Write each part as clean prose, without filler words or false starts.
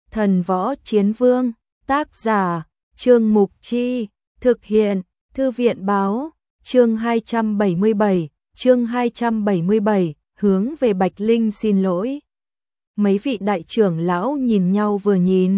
Thần Võ Chiến Vương, tác giả, Trương Mục Chi, thực hiện, Thư viện Báo, chương 277, hướng về Bạch Linh xin lỗi. Mấy vị đại trưởng lão nhìn nhau vừa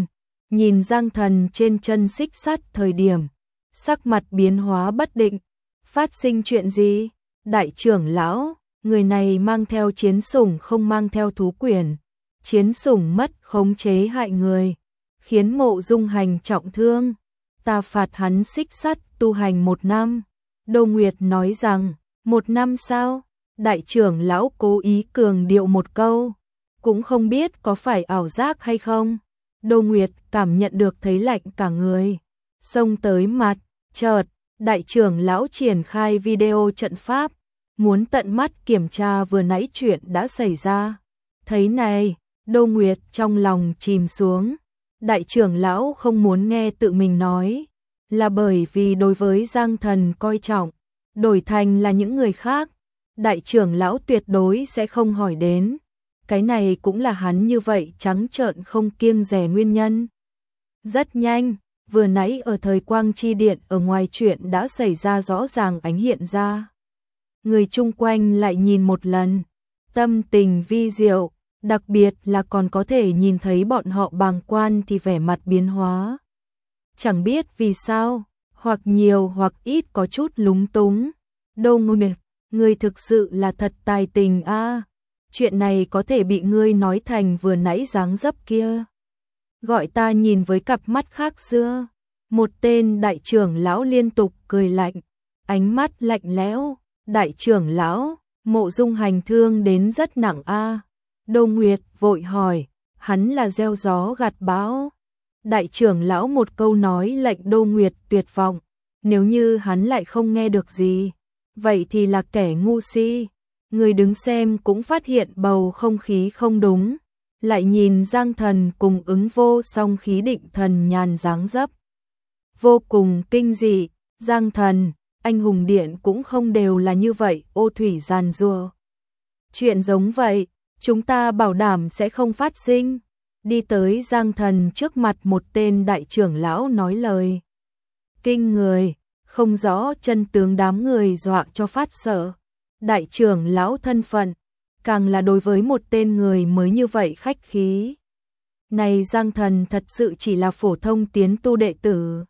nhìn Giang Thần trên chân xích sắt thời điểm, sắc mặt biến hóa bất định, phát sinh chuyện gì? Đại trưởng lão, người này mang theo chiến sủng không mang theo thú quyền, chiến sủng mất khống chế hại người, khiến Mộ Dung Hành trọng thương, ta phạt hắn xích sắt tu hành 1 năm. Đô Nguyệt nói rằng, 1 năm sao? Đại trưởng lão cố ý cường điệu một câu, cũng không biết có phải ảo giác hay không. Đô Nguyệt cảm nhận được thấy lạnh cả người, xông tới mặt, chợt, đại trưởng lão triển khai video trận pháp, muốn tận mắt kiểm tra vừa nãy chuyện đã xảy ra. Thấy này, Đô Nguyệt trong lòng chìm xuống, đại trưởng lão không muốn nghe tự mình nói, là bởi vì đối với Giang Thần coi trọng, đổi thành là những người khác, đại trưởng lão tuyệt đối sẽ không hỏi đến. Cái này cũng là hắn như vậy trắng trợn không kiêng dè nguyên nhân. Rất nhanh, vừa nãy ở thời quang chi điện ở ngoài chuyện đã xảy ra rõ ràng ánh hiện ra. Người chung quanh lại nhìn một lần, tâm tình vi diệu, đặc biệt là còn có thể nhìn thấy bọn họ bàng quan thì vẻ mặt biến hóa. Chẳng biết vì sao, hoặc nhiều hoặc ít có chút lúng túng. Đô Nguyệt, ngươi thực sự là thật tài tình a. Chuyện này có thể bị ngươi nói thành vừa nãy dáng dấp kia. Gọi ta nhìn với cặp mắt khác xưa. Một tên đại trưởng lão liên tục cười lạnh, ánh mắt lạnh lẽo. Đại trưởng lão, Mộ Dung Hành thương đến rất nặng a. Đô Nguyệt vội hỏi, hắn là gieo gió gặt bão. Đại trưởng lão một câu nói lệnh Đô Nguyệt tuyệt vọng, nếu như hắn lại không nghe được gì, vậy thì là kẻ ngu si. Người đứng xem cũng phát hiện bầu không khí không đúng, lại nhìn Giang Thần cùng ứng vô song khí định thần nhàn dáng dấp. Vô cùng kinh dị, Giang Thần, anh hùng điện cũng không đều là như vậy, ô thủy giàn rùa. Chuyện giống vậy, chúng ta bảo đảm sẽ không phát sinh. Đi tới Giang Thần trước mặt một tên đại trưởng lão nói lời kinh người, không rõ chân tướng đám người dọa cho phát sợ. Đại trưởng lão thân phận, càng là đối với một tên người mới như vậy khách khí. Này Giang Thần thật sự chỉ là phổ thông tiến tu đệ tử.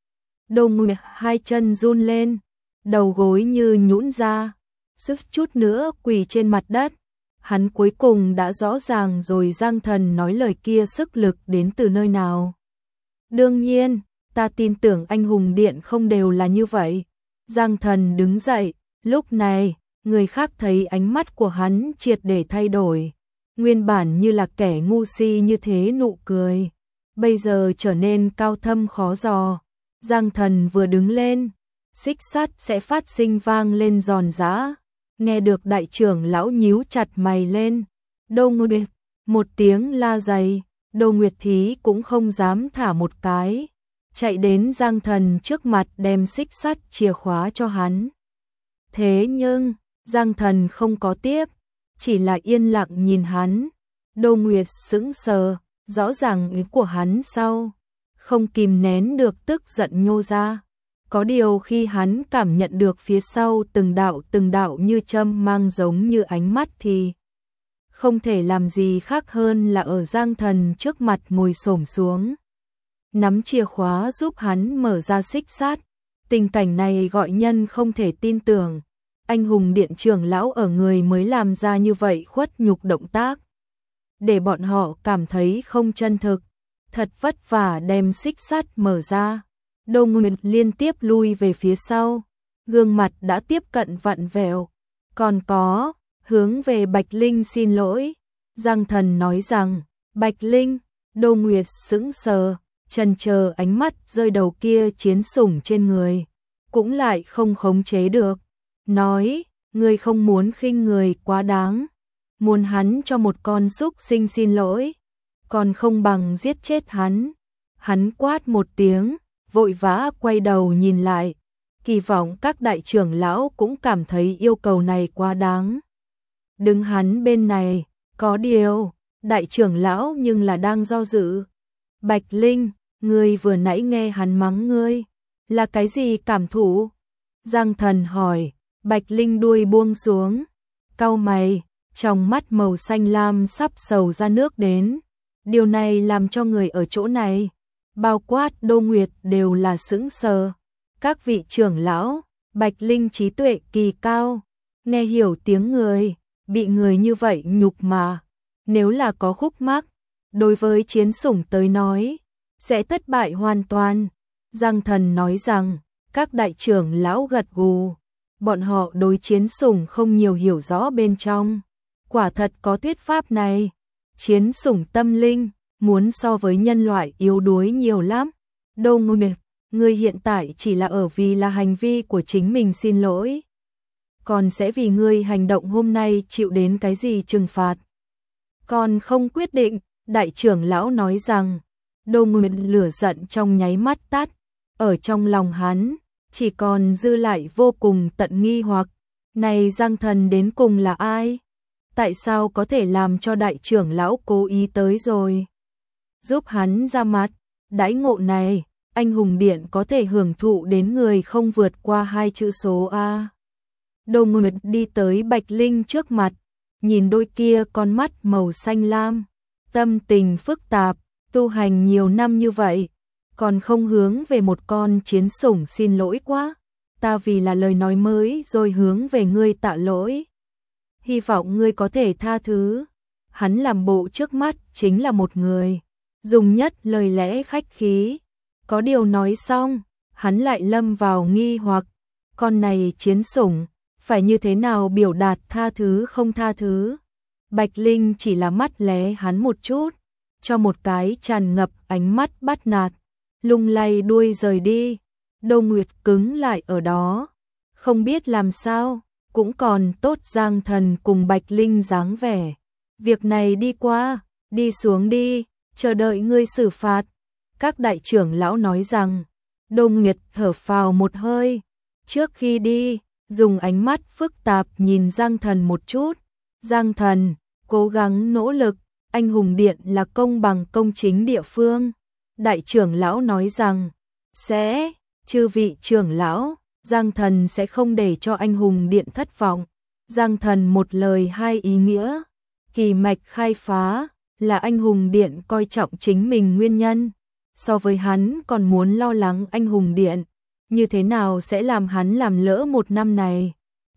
Đô Nguyệt hai chân run lên, đầu gối như nhũn ra, suýt chút nữa quỳ trên mặt đất. Hắn cuối cùng đã rõ ràng rồi Giang Thần nói lời kia sức lực đến từ nơi nào. Đương nhiên, ta tin tưởng anh hùng điện không đều là như vậy. Giang Thần đứng dậy, lúc này, người khác thấy ánh mắt của hắn triệt để thay đổi. Nguyên bản như là kẻ ngu si như thế nụ cười, bây giờ trở nên cao thâm khó dò. Giang Thần vừa đứng lên, xích sắt sẽ phát sinh vang lên giòn giã. Nghe được đại trưởng lão nhíu chặt mày lên. Đô Nguyệt, một tiếng la dày, Đô Nguyệt Thí cũng không dám thả một cái, chạy đến Giang Thần trước mặt đem xích sắt chìa khóa cho hắn. Thế nhưng, Giang Thần không có tiếp, chỉ là yên lặng nhìn hắn. Đô Nguyệt sững sờ, rõ ràng ý của hắn sau, không kìm nén được tức giận nhô ra. Có điều khi hắn cảm nhận được phía sau từng đạo như châm mang giống như ánh mắt thì không thể làm gì khác hơn là ở Giang Thần trước mặt ngồi xổm xuống, nắm chìa khóa giúp hắn mở ra xích sắt. Tình cảnh này gọi nhân không thể tin tưởng. Anh hùng điện trưởng lão ở người mới làm ra như vậy khuất nhục động tác, để bọn họ cảm thấy không chân thực. Thật vất vả đem xích sắt mở ra, Đô Nguyệt liên tiếp lui về phía sau, gương mặt đã tiếp cận vặn vẹo. Còn có, hướng về Bạch Linh xin lỗi. Giang Thần nói rằng, Bạch Linh. Đô Nguyệt sững sờ, chần chờ ánh mắt rơi đầu kia chiến sủng trên người, cũng lại không khống chế được. Nói, ngươi không muốn khinh người quá đáng, muốn hắn cho một con súc sinh xin lỗi, còn không bằng giết chết hắn. Hắn quát một tiếng, vội vã quay đầu nhìn lại, kỳ vọng các đại trưởng lão cũng cảm thấy yêu cầu này quá đáng. Đứng hắn bên này, có điều, đại trưởng lão nhưng là đang do dự, Bạch Linh, ngươi vừa nãy nghe hắn mắng ngươi, là cái gì cảm thụ? Giang Thần hỏi. Bạch Linh đuôi buông xuống, cau mày, trong mắt màu xanh lam sắp sầu ra nước đến. Điều này làm cho người ở chỗ này, bao quát Đô Nguyệt đều là sững sờ. Các vị trưởng lão, Bạch Linh trí tuệ kỳ cao, nghe hiểu tiếng người, bị người như vậy nhục mà. Nếu là có khúc mắc, đối với chiến sủng tới nói, sẽ thất bại hoàn toàn. Giang Thần nói rằng, các đại trưởng lão gật gù, bọn họ đối chiến sủng không nhiều hiểu rõ bên trong. Quả thật có thuyết pháp này, chiến sủng tâm linh, muốn so với nhân loại yếu đuối nhiều lắm. Đô Nguyệt, ngươi hiện tại chỉ là ở vì là hành vi của chính mình xin lỗi. Còn sẽ vì ngươi hành động hôm nay chịu đến cái gì trừng phạt. Còn không quyết định, đại trưởng lão nói rằng, Đô Nguyệt lửa giận trong nháy mắt tắt, ở trong lòng hắn, chỉ còn dư lại vô cùng tận nghi hoặc, này Giang Thần đến cùng là ai? Tại sao có thể làm cho đại trưởng lão cố ý tới rồi? Giúp hắn ra mặt, đãi ngộ này, anh hùng điện có thể hưởng thụ đến người không vượt qua 2 chữ số A. Đô Nguyệt đi tới Bạch Linh trước mặt, nhìn đôi kia con mắt màu xanh lam, tâm tình phức tạp, tu hành nhiều năm như vậy, còn không hướng về một con chiến sủng xin lỗi quá, ta vì là lời nói mới rồi hướng về ngươi tạ lỗi. Hy vọng ngươi có thể tha thứ. Hắn làm bộ trước mắt chính là một người, dùng nhất lời lẽ khách khí. Có điều nói xong, hắn lại lâm vào nghi hoặc, con này chiến sủng, phải như thế nào biểu đạt tha thứ không tha thứ. Bạch Linh chỉ là mắt lé hắn một chút, cho một cái tràn ngập ánh mắt bắt nạt, lung lay đuôi rời đi. Đô Nguyệt cứng lại ở đó, không biết làm sao, cũng còn tốt Giang Thần cùng Bạch Linh dáng vẻ. Việc này đi qua, đi xuống đi, chờ đợi ngươi xử phạt. Các đại trưởng lão nói rằng, Đô Nguyệt thở phào một hơi, trước khi đi, dùng ánh mắt phức tạp nhìn Giang Thần một chút. Giang Thần, cố gắng nỗ lực, anh hùng điện là công bằng công chính địa phương. Đại trưởng lão nói rằng, sẽ, chư vị trưởng lão, Giang Thần sẽ không để cho anh hùng điện thất vọng. Giang Thần một lời hai ý nghĩa, kỳ mạch khai phá, là anh hùng điện coi trọng chính mình nguyên nhân. So với hắn còn muốn lo lắng anh hùng điện, như thế nào sẽ làm hắn làm lỡ một năm này.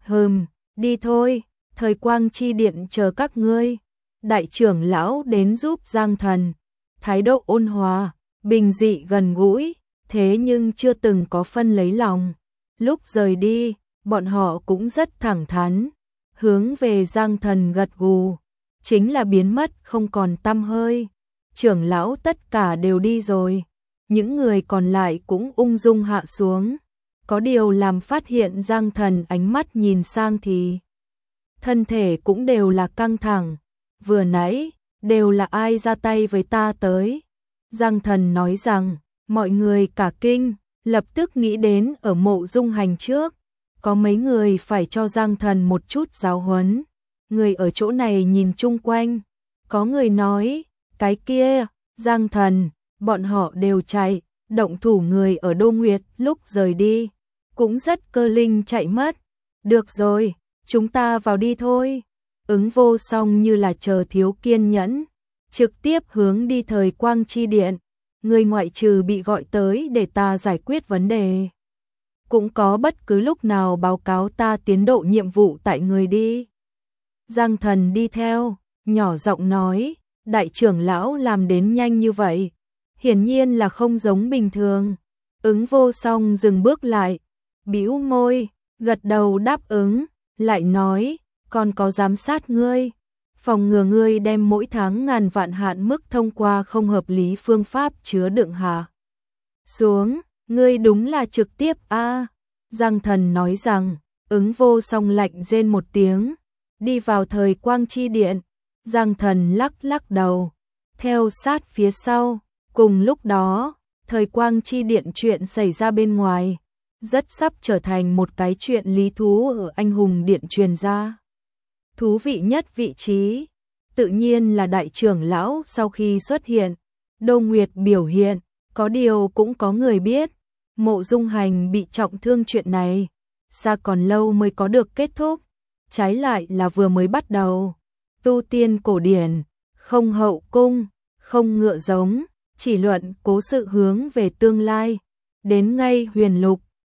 Đi thôi, thời quang chi điện chờ các ngươi. Đại trưởng lão đến giúp Giang Thần, thái độ ôn hòa, bình dị gần gũi, thế nhưng chưa từng có phân lấy lòng. Lúc rời đi, bọn họ cũng rất thẳng thắn, hướng về Giang Thần gật gù, chính là biến mất không còn tăm hơi. Trưởng lão tất cả đều đi rồi, những người còn lại cũng ung dung hạ xuống. Có điều làm phát hiện Giang Thần ánh mắt nhìn sang thì thân thể cũng đều là căng thẳng. Vừa nãy, đều là ai ra tay với ta tới? Giang Thần nói rằng, mọi người cả kinh, lập tức nghĩ đến ở Mộ Dung Hành trước. Có mấy người phải cho Giang Thần một chút giáo huấn. Người ở chỗ này nhìn chung quanh, có người nói, cái kia, Giang Thần, bọn họ đều chạy, động thủ người ở Đô Nguyệt lúc rời đi, cũng rất cơ linh chạy mất. Được rồi, chúng ta vào đi thôi. Ứng Vô Song như là chờ thiếu kiên nhẫn, trực tiếp hướng đi thời quang chi điện. Người ngoại trừ bị gọi tới để ta giải quyết vấn đề, cũng có bất cứ lúc nào báo cáo ta tiến độ nhiệm vụ tại người đi. Giang Thần đi theo, nhỏ giọng nói, đại trưởng lão làm đến nhanh như vậy, hiển nhiên là không giống bình thường. Ứng Vô Song dừng bước lại, bĩu môi, gật đầu đáp ứng, lại nói, còn có giám sát ngươi, phòng ngừa ngươi đem mỗi tháng ngàn vạn hạn mức thông qua không hợp lý phương pháp chứa đựng hạ xuống, ngươi đúng là trực tiếp a. Giang Thần nói rằng, Ứng Vô Song lạnh rên một tiếng, đi vào thời quang chi điện. Giang Thần lắc lắc đầu, theo sát phía sau. Cùng lúc đó, thời quang chi điện chuyện xảy ra bên ngoài, rất sắp trở thành một cái chuyện lý thú ở anh hùng điện truyền ra. Thú vị nhất vị trí, tự nhiên là đại trưởng lão sau khi xuất hiện. Đô Nguyệt biểu hiện, có điều cũng có người biết, Mộ Dung Hành bị trọng thương chuyện này, xa còn lâu mới có được kết thúc, trái lại là vừa mới bắt đầu. Tu tiên cổ điển, không hậu cung, không ngựa giống, chỉ luận cố sự hướng về tương lai. Đến ngay huyền lục,